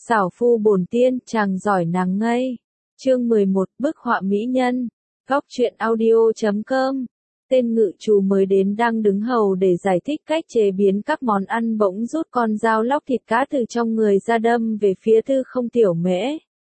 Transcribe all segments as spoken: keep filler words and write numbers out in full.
Xảo phu bổn tiên, chàng giỏi nàng ngây. Chương mười một, bức họa mỹ nhân. Góc truyện audio chấm com. Tên ngự trù mới đến đang đứng hầu để giải thích cách chế biến các món ăn, bỗng rút con dao lóc thịt cá từ trong người ra đâm về phía Tư Không Tiểu Mễ.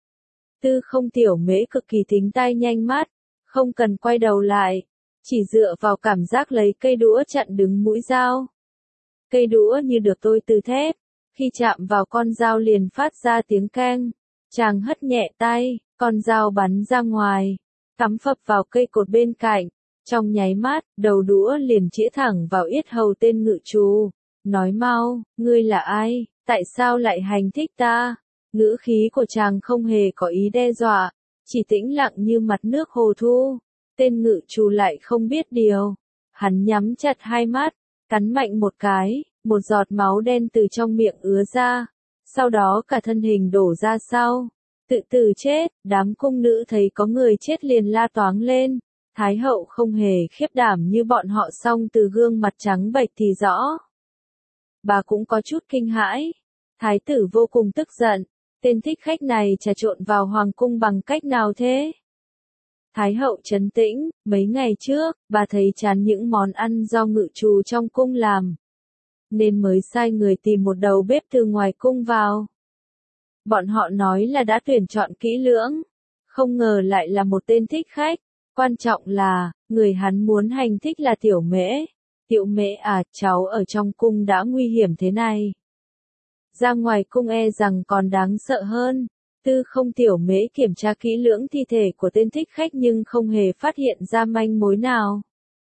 Tư Không Tiểu Mễ cực kỳ thính tai nhanh mắt, không cần quay đầu lại, chỉ dựa vào cảm giác lấy cây đũa chặn đứng mũi dao. Cây đũa như được tôi từ thép, khi chạm vào con dao liền phát ra tiếng keng. Chàng hất nhẹ tay, con dao bắn ra ngoài, cắm phập vào cây cột bên cạnh. Trong nháy mắt, đầu đũa liền chĩa thẳng vào yết hầu tên ngự trù. Nói mau, ngươi là ai, tại sao lại hành thích ta? Ngữ khí của chàng không hề có ý đe dọa, chỉ tĩnh lặng như mặt nước hồ thu. Tên ngự trù lại không biết điều. Hắn nhắm chặt hai mắt, cắn mạnh một cái, một giọt máu đen từ trong miệng ứa ra. Sau đó cả thân hình đổ ra sau. Tự tử chết, đám cung nữ thấy có người chết liền la toáng lên. Thái hậu không hề khiếp đảm như bọn họ, song từ gương mặt trắng bệch thì rõ. Bà cũng có chút kinh hãi. Thái tử vô cùng tức giận. Tên thích khách này trà trộn vào hoàng cung bằng cách nào thế? Thái hậu trấn tĩnh, mấy ngày trước, bà thấy chán những món ăn do ngự trù trong cung làm, nên mới sai người tìm một đầu bếp từ ngoài cung vào. Bọn họ nói là đã tuyển chọn kỹ lưỡng, không ngờ lại là một tên thích khách. Quan trọng là, người hắn muốn hành thích là Tiểu Mễ. Tiểu Mễ à, cháu ở trong cung đã nguy hiểm thế này. Ra ngoài cung e rằng còn đáng sợ hơn. Tư Không Tiểu Mễ kiểm tra kỹ lưỡng thi thể của tên thích khách nhưng không hề phát hiện ra manh mối nào.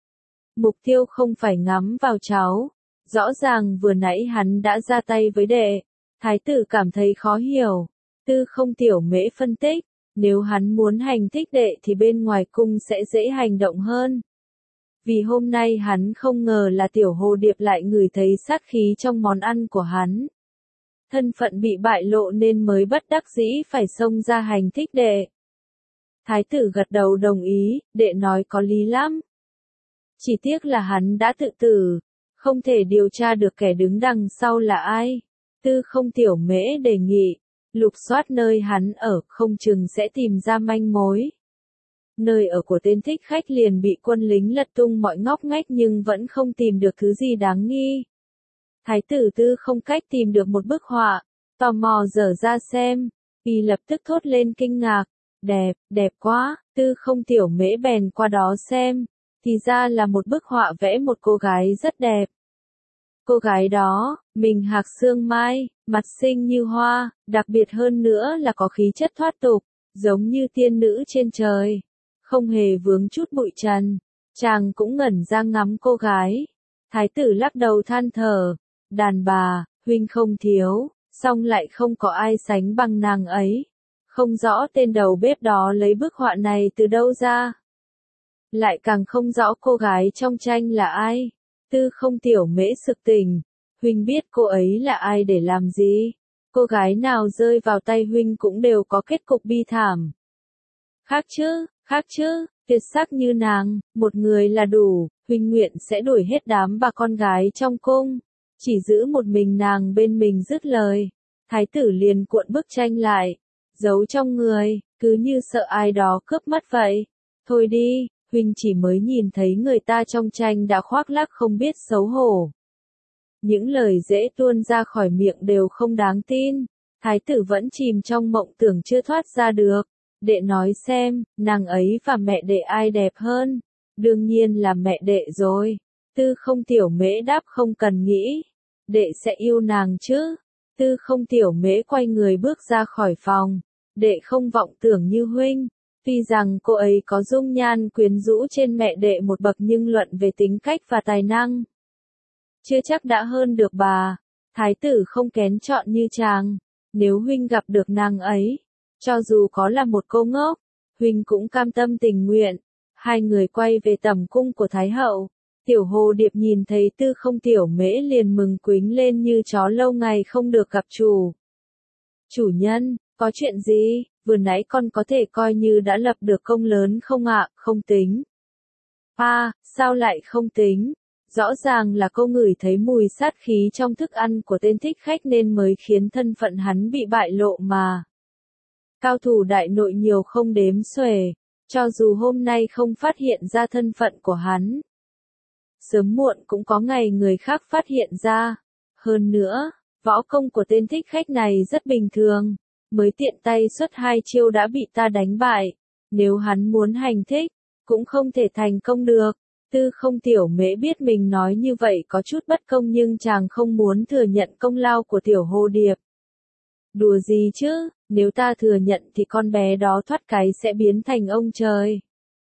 Mục tiêu không phải ngắm vào cháu. Rõ ràng vừa nãy hắn đã ra tay với đệ. Thái tử cảm thấy khó hiểu. Tư Không Tiểu Mễ phân tích. Nếu hắn muốn hành thích đệ thì bên ngoài cung sẽ dễ hành động hơn. Vì hôm nay hắn không ngờ là Tiểu Hồ Điệp lại ngửi thấy sát khí trong món ăn của hắn. Thân phận bị bại lộ nên mới bất đắc dĩ phải xông ra hành thích đệ. Thái tử gật đầu đồng ý, đệ nói có lý lắm. Chỉ tiếc là hắn đã tự tử, không thể điều tra được kẻ đứng đằng sau là ai. Tư Không Tiểu Mễ đề nghị. Lục soát nơi hắn ở, không chừng sẽ tìm ra manh mối. Nơi ở của tên thích khách liền bị quân lính lật tung mọi ngóc ngách nhưng vẫn không tìm được thứ gì đáng nghi. Thái tử Tư Không cách tìm được một bức họa, tò mò dở ra xem, y lập tức thốt lên kinh ngạc. Đẹp, đẹp quá. Tư Không Tiểu Mễ bèn qua đó xem, thì ra là một bức họa vẽ một cô gái rất đẹp. Cô gái đó, mình hạc xương mai, mặt xinh như hoa, đặc biệt hơn nữa là có khí chất thoát tục, giống như tiên nữ trên trời, không hề vướng chút bụi trần. Chàng cũng ngẩn ra ngắm cô gái. Thái tử lắc đầu than thở, đàn bà, huynh không thiếu, song lại không có ai sánh bằng nàng ấy. Không rõ tên đầu bếp đó lấy bức họa này từ đâu ra. Lại càng không rõ cô gái trong tranh là ai. Tư Không Tiểu Mễ sực tỉnh. Huynh biết cô ấy là ai để làm gì? Cô gái nào rơi vào tay huynh cũng đều có kết cục bi thảm. Khác chứ, khác chứ, tuyệt sắc như nàng, một người là đủ, huynh nguyện sẽ đuổi hết đám bà con gái trong cung, chỉ giữ một mình nàng bên mình. Dứt lời, thái tử liền cuộn bức tranh lại, giấu trong người, cứ như sợ ai đó cướp mất vậy. Thôi đi, huynh chỉ mới nhìn thấy người ta trong tranh đã khoác lác không biết xấu hổ. Những lời dễ tuôn ra khỏi miệng đều không đáng tin. Thái tử vẫn chìm trong mộng tưởng chưa thoát ra được. Đệ nói xem, nàng ấy và mẹ đệ ai đẹp hơn? Đương nhiên là mẹ đệ rồi. Tư Không Tiểu Mễ đáp không cần nghĩ. Đệ sẽ yêu nàng chứ. Tư Không Tiểu Mễ quay người bước ra khỏi phòng. Đệ không vọng tưởng như huynh. Tuy rằng cô ấy có dung nhan quyến rũ trên mẹ đệ một bậc nhưng luận về tính cách và tài năng, chưa chắc đã hơn được bà. Thái tử không kén chọn như chàng. Nếu huynh gặp được nàng ấy, cho dù có là một cô ngốc, huynh cũng cam tâm tình nguyện. Hai người quay về tẩm cung của Thái hậu. Tiểu Hồ Điệp nhìn thấy Tư Không Tiểu Mễ liền mừng quính lên như chó lâu ngày không được gặp chủ. Chủ nhân, có chuyện gì? Vừa nãy con có thể coi như đã lập được công lớn không ạ? Không tính. À, sao lại không tính? Rõ ràng là cô ngửi thấy mùi sát khí trong thức ăn của tên thích khách nên mới khiến thân phận hắn bị bại lộ mà. Cao thủ đại nội nhiều không đếm xuể, cho dù hôm nay không phát hiện ra thân phận của hắn. Sớm muộn cũng có ngày người khác phát hiện ra. Hơn nữa, võ công của tên thích khách này rất bình thường, mới tiện tay xuất hai chiêu đã bị ta đánh bại. Nếu hắn muốn hành thích, cũng không thể thành công được. Tư Không Tiểu Mễ biết mình nói như vậy có chút bất công nhưng chàng không muốn thừa nhận công lao của Tiểu Hồ Điệp. Đùa gì chứ, nếu ta thừa nhận thì con bé đó thoát cái sẽ biến thành ông trời.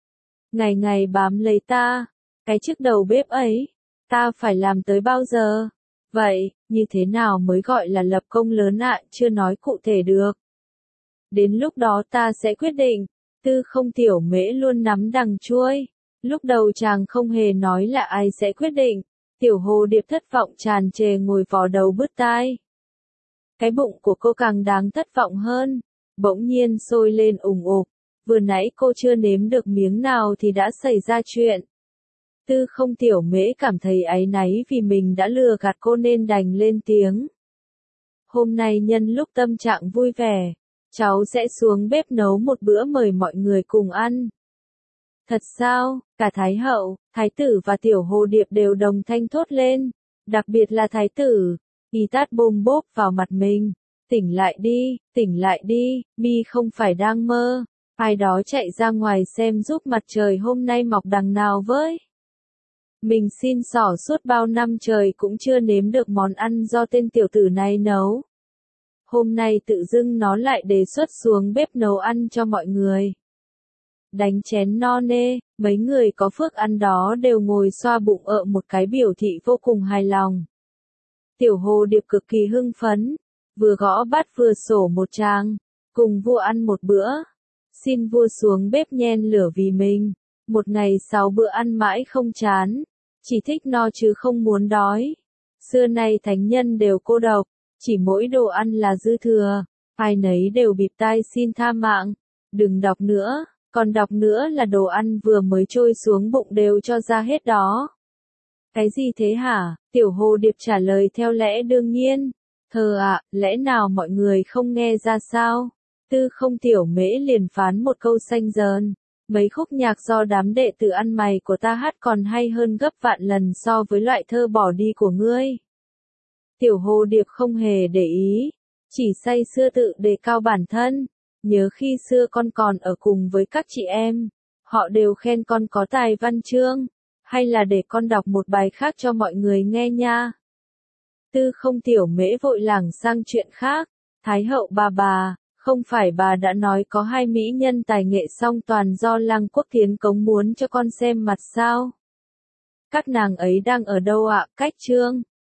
Ngày ngày bám lấy ta, cái chức đầu bếp ấy, ta phải làm tới bao giờ? Vậy, như thế nào mới gọi là lập công lớn ạ, chưa nói cụ thể được. Đến lúc đó ta sẽ quyết định. Tư Không Tiểu Mễ luôn nắm đằng chuôi. Lúc đầu chàng không hề nói là ai sẽ quyết định. Tiểu Hồ Điệp thất vọng tràn trề ngồi vò đầu bứt tai. Cái bụng của cô càng đáng thất vọng hơn. Bỗng nhiên sôi lên ủng ục. Vừa nãy cô chưa nếm được miếng nào thì đã xảy ra chuyện. Tư Không Tiểu Mễ cảm thấy áy náy vì mình đã lừa gạt cô nên đành lên tiếng. Hôm nay nhân lúc tâm trạng vui vẻ, cháu sẽ xuống bếp nấu một bữa mời mọi người cùng ăn. Thật sao? Cả Thái Hậu, Thái Tử và Tiểu Hồ Điệp đều đồng thanh thốt lên. Đặc biệt là Thái Tử, y tát bôm bốp vào mặt mình. Tỉnh lại đi, tỉnh lại đi, mi không phải đang mơ. Ai đó chạy ra ngoài xem giúp mặt trời hôm nay mọc đằng nào với. Mình xin xỏ suốt bao năm trời cũng chưa nếm được món ăn do tên tiểu tử này nấu. Hôm nay tự dưng nó lại đề xuất xuống bếp nấu ăn cho mọi người. Đánh chén no nê, mấy người có phước ăn đó đều ngồi xoa bụng ợ một cái biểu thị vô cùng hài lòng. Tiểu Hồ Điệp cực kỳ hưng phấn, vừa gõ bát vừa sổ một tràng, cùng vua ăn một bữa. Xin vua xuống bếp nhen lửa vì mình, một ngày sáu bữa ăn mãi không chán, chỉ thích no chứ không muốn đói. Xưa nay thánh nhân đều cô độc, chỉ mỗi đồ ăn là dư thừa, ai nấy đều bịt tai xin tha mạng, đừng đọc nữa, còn đọc nữa là đồ ăn vừa mới trôi xuống bụng đều cho ra hết đó. Cái gì thế hả? Tiểu Hồ Điệp trả lời theo lẽ đương nhiên. Thơ ạ, lẽ nào mọi người không nghe ra sao? Tư Không Tiểu Mễ liền phán một câu xanh dờn. Mấy khúc nhạc do đám đệ tử ăn mày của ta hát còn hay hơn gấp vạn lần so với loại thơ bỏ đi của ngươi. Tiểu Hồ Điệp không hề để ý, chỉ say sưa tự đề cao bản thân. Nhớ khi xưa con còn ở cùng với các chị em, họ đều khen con có tài văn chương, hay là để con đọc một bài khác cho mọi người nghe nha. Tư Không Tiểu Mễ vội lảng sang chuyện khác. Thái hậu bà bà, không phải bà đã nói có hai mỹ nhân tài nghệ song toàn do Lăng Quốc Tiến cống muốn cho con xem mặt sao? Các nàng ấy đang ở đâu ạ? Cách chương